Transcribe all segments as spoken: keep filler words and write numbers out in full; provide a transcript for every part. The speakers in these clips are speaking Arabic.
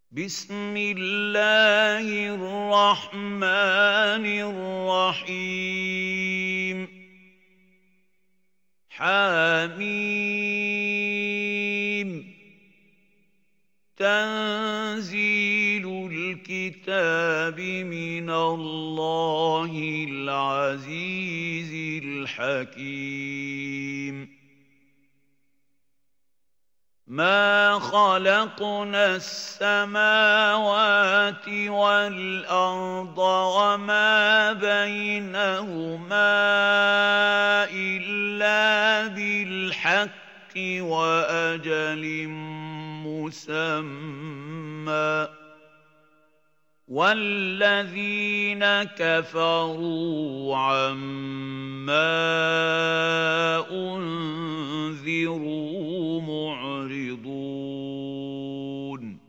بسم الله الرحمن الرحيم حميم تنزيل الكتاب من الله العزيز الحكيم ما خلقنا السماوات والأرض وما بينهما إلا بالحق وأجل مسمى والذين كفروا عما أنذروا معرضون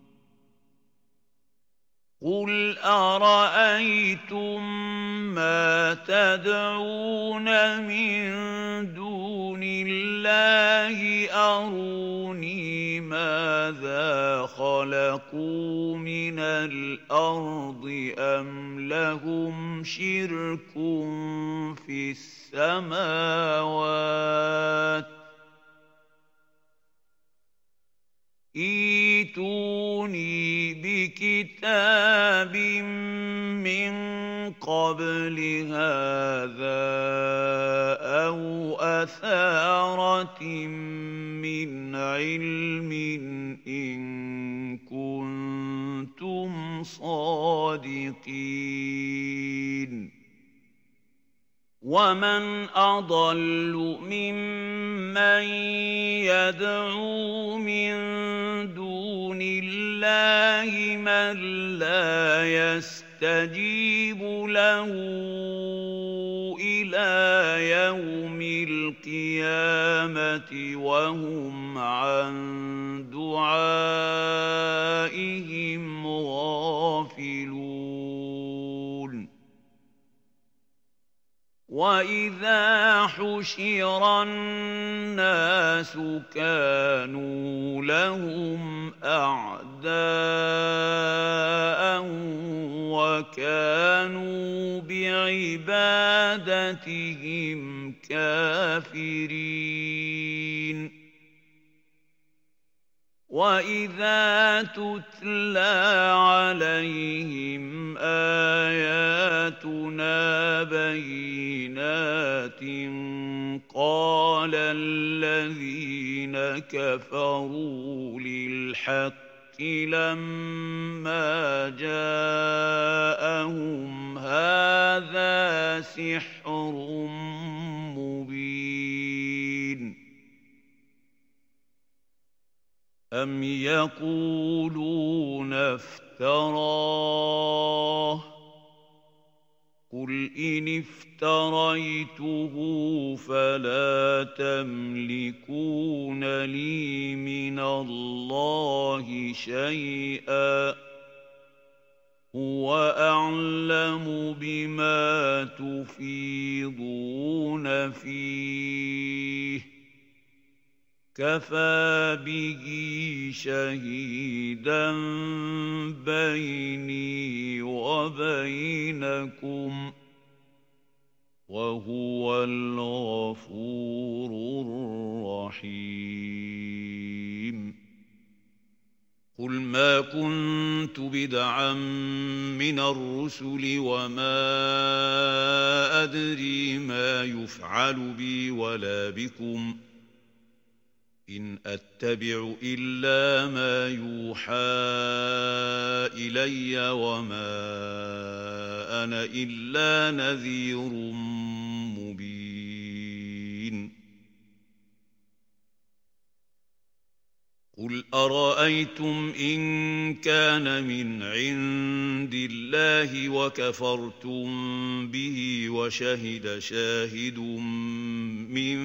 قل أرأيتم ما تدعون من دون الله أروني ماذا خلقوا من الأرض أم لهم شرك في السماوات ائتوني بكتاب من قبل هذا أو أثارة من علم إن كنتم صادقين ومن أضل ممن يدعو من دون الله من لا يستجيب له إلى يوم القيامة وهم عن دعائهم غافلون وَإِذَا حُشِرَ النَّاسُ كَانُوا لَهُمْ أَعْدَاءً وَكَانُوا بِعِبَادَتِهِمْ كَافِرِينَ وَإِذَا تُتْلَى عَلَيْهِمْ آيَاتُنَا بَيِّنَاتٍ قَالَ الَّذِينَ كَفَرُوا لِلْحَقِّ لَمَّا جَاءَهُمْ هَٰذَا سِحْرٌ مُّبِينٌ أَمْ يَقُولُونَ افْتَرَاهُ قُلْ إِنِ افْتَرَيْتُهُ فَلَا تَمْلِكُونَ لِي مِنَ اللَّهِ شَيْئًا هُوَ أَعْلَمُ بِمَا تُفِيضُونَ فِيهِ كَفَىٰ بِهِ شَهِيدًا بَيْنِي وَبَيْنَكُمْ وَهُوَ الْغَفُورُ الرَّحِيمُ قُلْ مَا كُنتُ بِدْعًا مِّنَ الرُّسُلِ وَمَا أَدْرِي مَا يُفْعَلُ بِي وَلَا بِكُمْ إِنْ أَتَّبِعُ إِلَّا مَا يُوحَىٰ إِلَيَّ وَمَا أَنَا إِلَّا نَذِيرٌ مُّبِينٌ قُلْ أَرَأَيْتُمْ إِن كَانَ مِنْ عِندِ اللَّهِ وَكَفَرْتُم بِهِ وَشَهِدَ شَاهِدٌ مِّن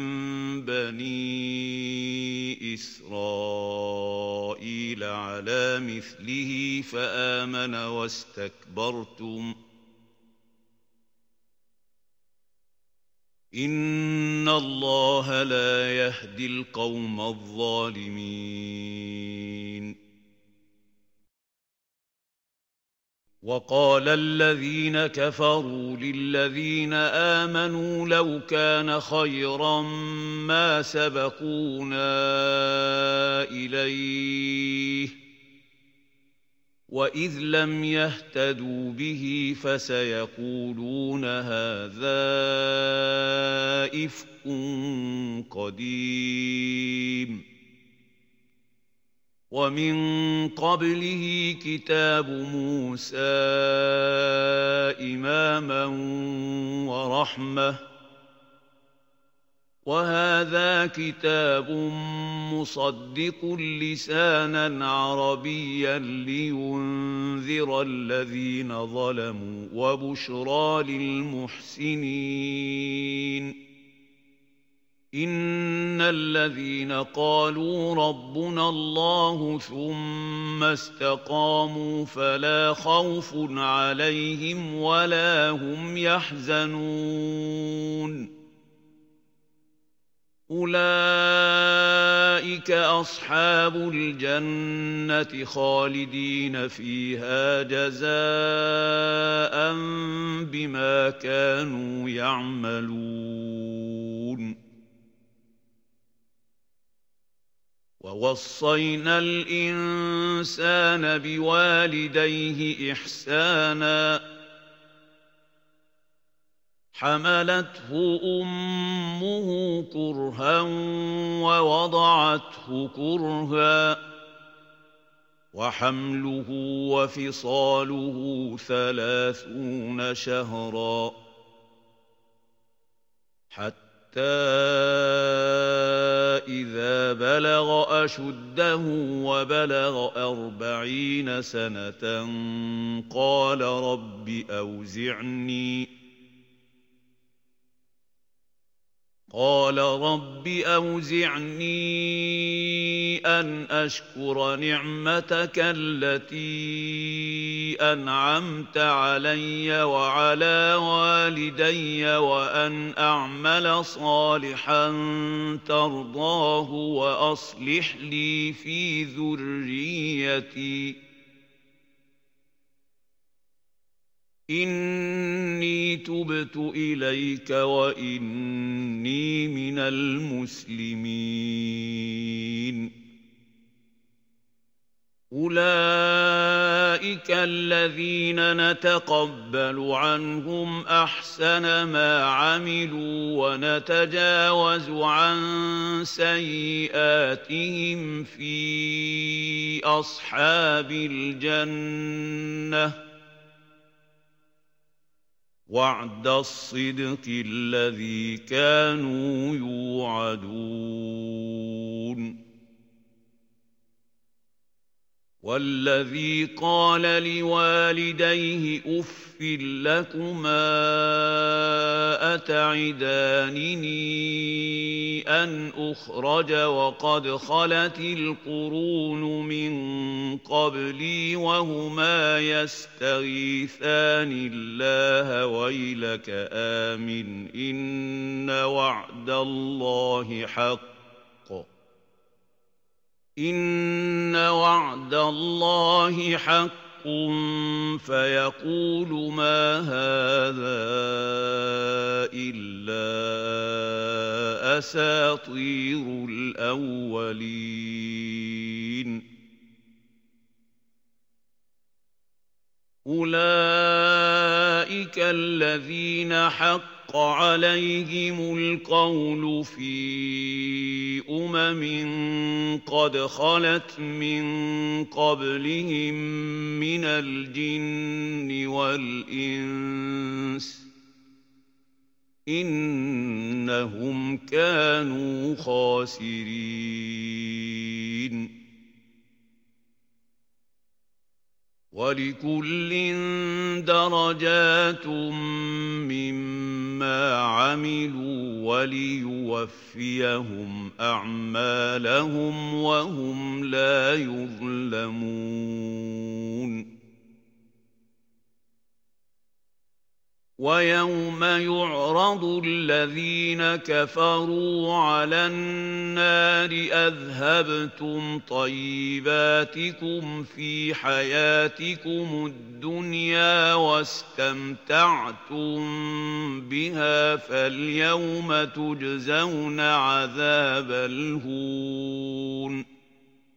بَنِي إِسْرَائِيلَ عَلَىٰ مِثْلِهِ فَآمَنَ وَاسْتَكْبَرْتُمْ إِنَّ اللَّهَ لَا يَهْدِي الْقَوْمَ الظَّالِمِينَ وقال الذين كفروا للذين آمنوا لو كان خيرا ما سبقونا إليه وإذ لم يهتدوا به فسيقولون هذا إفك قديم ومن قبله كتاب موسى إماما ورحمة وهذا كتاب مصدق لسانا عربيا لينذر الذين ظلموا وبشرى للمحسنين إن الذين قالوا ربنا الله ثم استقاموا فلا خوف عليهم ولا هم يحزنون أولئك أصحاب الجنة خالدين فيها جزاء بما كانوا يعملون ووصينا الإنسان بوالديه إحسانا حملته أمه كرها ووضعته كرها وحمله وفصاله ثلاثون شهرا حتى إذا بلغ أشده وبلغ أربعين سنة قال رب أوزعني قال رب أوزعني أن أشكر نعمتك التي أنعمت علي وعلى والدي وأن أعمل صالحا ترضاه وأصلح لي في ذريتي إني تبت إليك وإني من المسلمين أولئك الذين نتقبل عنهم أحسن ما عملوا ونتجاوز عن سيئاتهم في أصحاب الجنة وعد الصدق الذي كانوا يوعدون والذي قال لوالديه أف لكما أتعدانني أن أخرج وقد خلت القرون من قبلي وهما يستغيثان الله ويلك آمن إن وعد الله حق إن وعد الله حق فيقول ما هذا إلا أساطير الأولين أولئك الذين حق عليهم القول في أمم قد خلت من قبلهم من الجن والإنس إنهم كانوا خاسرين ولكل درجات مما عملوا وليوفيهم أعمالهم وهم لا يظلمون ويوم يعرض الذين كفروا على النار أذهبتم طيباتكم في حياتكم الدنيا واستمتعتم بها فاليوم تجزون عذاب الهون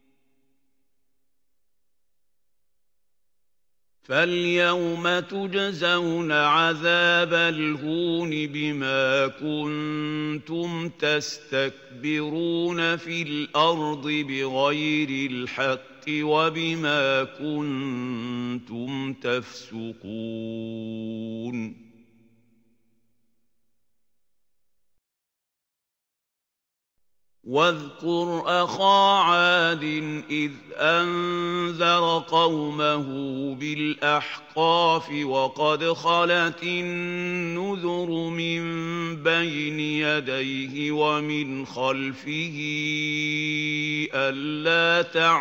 فاليوم تجزون عذاب الهون بما كنتم تستكبرون في الأرض بغير الحق وبما كنتم تفسقون واذكر أخا عاد إذ أنذر قومه بالأحقاف وقد خلت النذر من بين يديه ومن خلفه ألا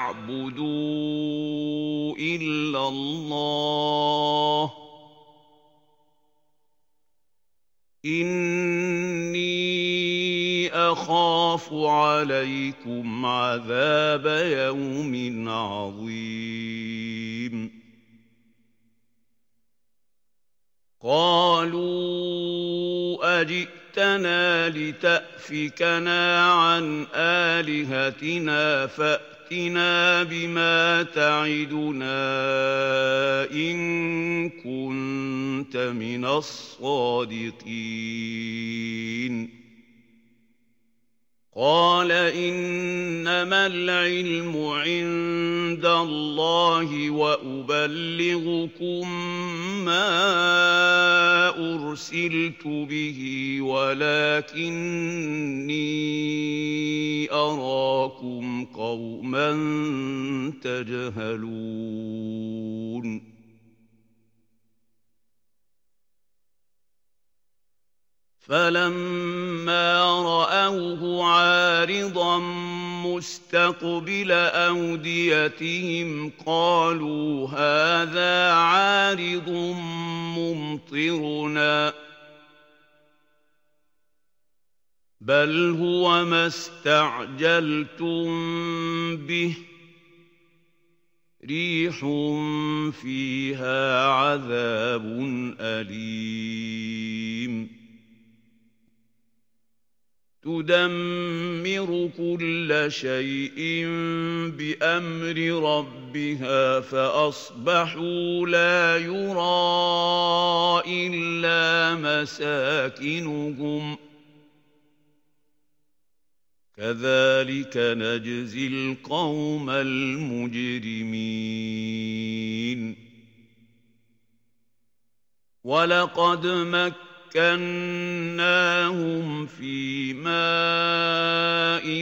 تعبدوا إلا الله إني أخاف عليكم عذاب يوم عظيم قالوا أجئتنا لتأفكنا عن آلهتنا فأتنا بما تعدنا إن كنت من الصادقين قال إنما العلم عند الله وأبلغكم ما أرسلت به ولكني أراكم قوما تجهلون فلما رأوه عارضا مستقبل أوديتهم قالوا هذا عارض ممطرنا بل هو ما استعجلتم به ريح فيها عذاب أليم تدمر كل شيء بأمر ربها فأصبحوا لا يرى إلا مساكنهم كذلك نجزي القوم المجرمين ولقد مكناهم مكناهم في ماء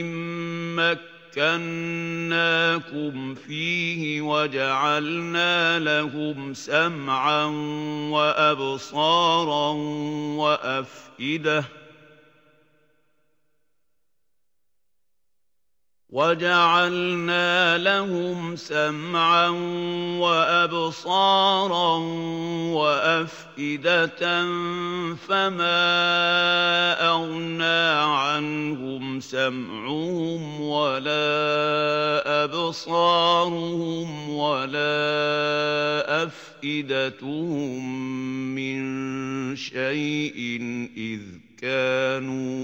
مكناكم فيه وجعلنا لهم سمعا وأبصارا وأفئدة وجعلنا لهم سمعا وأبصارا وأفئدة فما أغنى عنهم سمعهم ولا أبصارهم ولا أفئدتهم من شيء إذ كانوا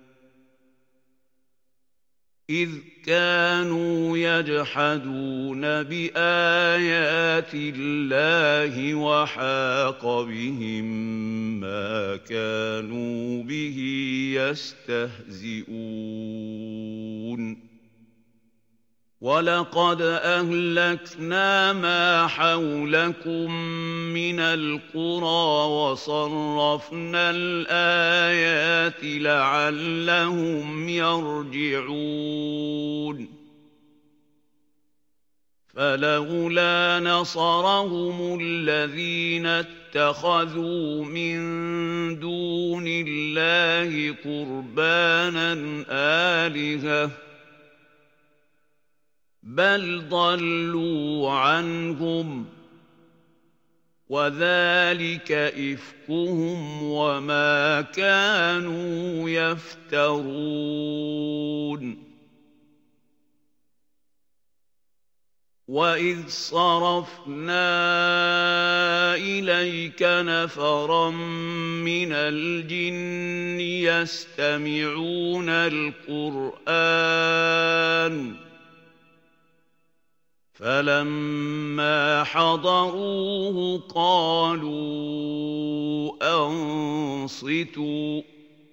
إذ كانوا يجحدون بآيات الله وحاق بهم ما كانوا به يستهزئون ولقد أهلكنا ما حولكم من القرى وصرفنا الآيات لعلهم يرجعون فلولا نصرهم الذين اتخذوا من دون الله قربانا آلهة بل ضلوا عنهم وذلك إفكهم وما كانوا يفترون. وَإِذْ صَرَفْنَا إِلَيْكَ نَفَرًا مِّنَ الْجِنِّ يَسْتَمِعُونَ الْقُرْآنَ فَلَمَّا حَضَرُوهُ قَالُوا أَنصِتُوا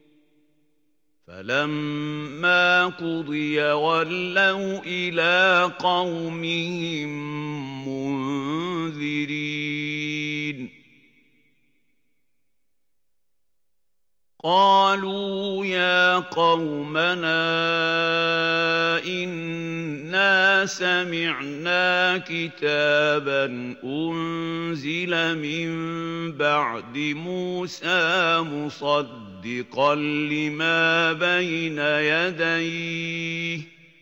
فَلَمَّا قُضِيَ وَلَّوْا إِلَىٰ قَوْمِهِم مُّنذِرِينَ قَالُوا يَا قَوْمَنَا إِنَّا سَمِعْنَا كِتَابًا أُنزِلَ مِن بَعْدِ مُوسَىٰ مُصَدِّقًا لِّمَا بَيْنَ يَدَيْهِ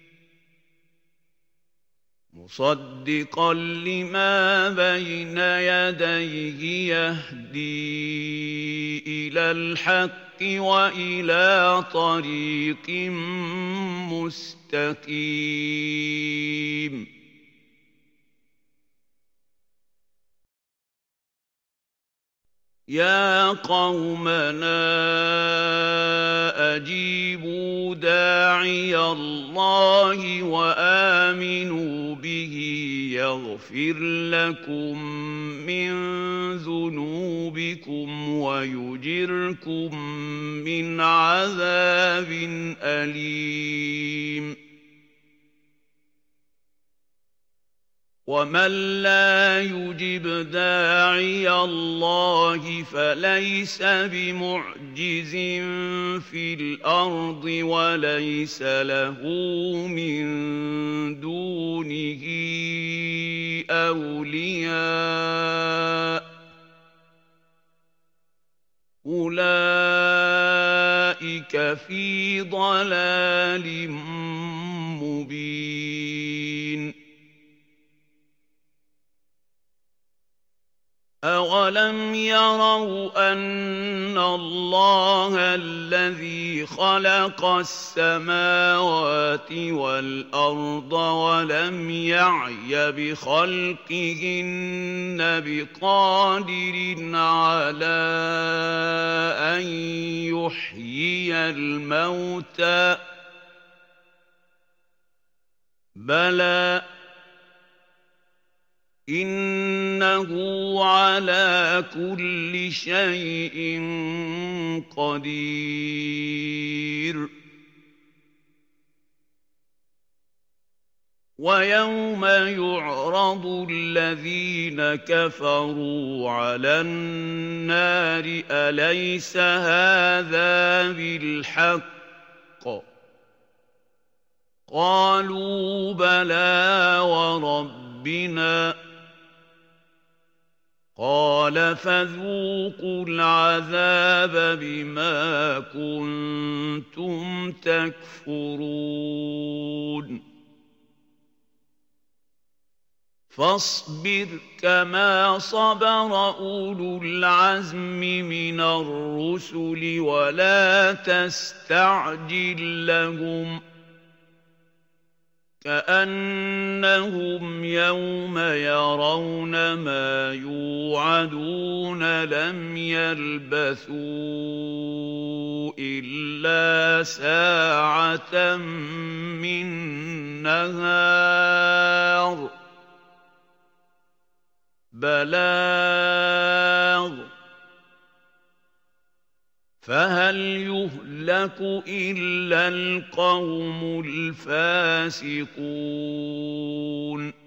مُصَدِّقًا لِّمَا بَيْنَ يَدَيْهِ يَهْدِي إِلَى الْحَقِّ وَإِلَىٰ طَرِيقٍ مُّسْتَقِيمٍ. يَا قَوْمَنَا أَجِيبُوا دَاعِيَ اللَّهِ وَآمِنُوا بِهِ يَغْفِرْ لَكُم مِّن ذُنُوبِكُمْ وَيُجِرْكُم مِّنْ عَذَابٍ أَلِيمٍ. وَمَن لَّا يُجِبْ دَاعِيَ اللَّهِ فَلَيْسَ بِمُعْجِزٍ فِي الْأَرْضِ وَلَيْسَ لَهُ مِن دُونِهِ أَوْلِيَاءُ ۚ أُولَٰئِكَ فِي ضَلَالٍ مُّبِينٍ. أَوَلَمْ يَرَوْا أَنَّ اللَّهَ الَّذِي خَلَقَ السَّمَاوَاتِ وَالْأَرْضَ وَلَمْ يَعْيَ بِخَلْقِهِنَّ بِقَادِرٍ عَلَىٰ أَن يُحْيِيَ الْمَوْتَىٰ ۚ بَلَىٰ إِنَّهُ عَلَىٰ كُلِّ شَيْءٍ قَدِيرٌ. وَيَوْمَ يُعْرَضُ الَّذِينَ كَفَرُوا عَلَى النَّارِ أَلَيْسَ هَٰذَا بِالْحَقِّ ۖ قَالُوا بَلَىٰ وَرَبِّنَا ۚ قَالَ فَذُوقُوا الْعَذَابَ بِمَا كُنتُمْ تَكْفُرُونَ. فَاصْبِرْ كَمَا صَبَرَ أُولُو الْعَزْمِ مِنَ الرُّسُلِ وَلَا تَسْتَعْجِل لَّهُمْ ۚ كَأَنَّهُمْ يَوْمَ يَرَوْنَ مَا يُوعَدُونَ لَمْ يَلْبَثُوا إِلَّا سَاعَةً مِّن نَّهَارٍ بَلَاغٌ ۚ فَهَلْ يُهْلَكُ إِلَّا الْقَوْمُ الْفَاسِقُونَ.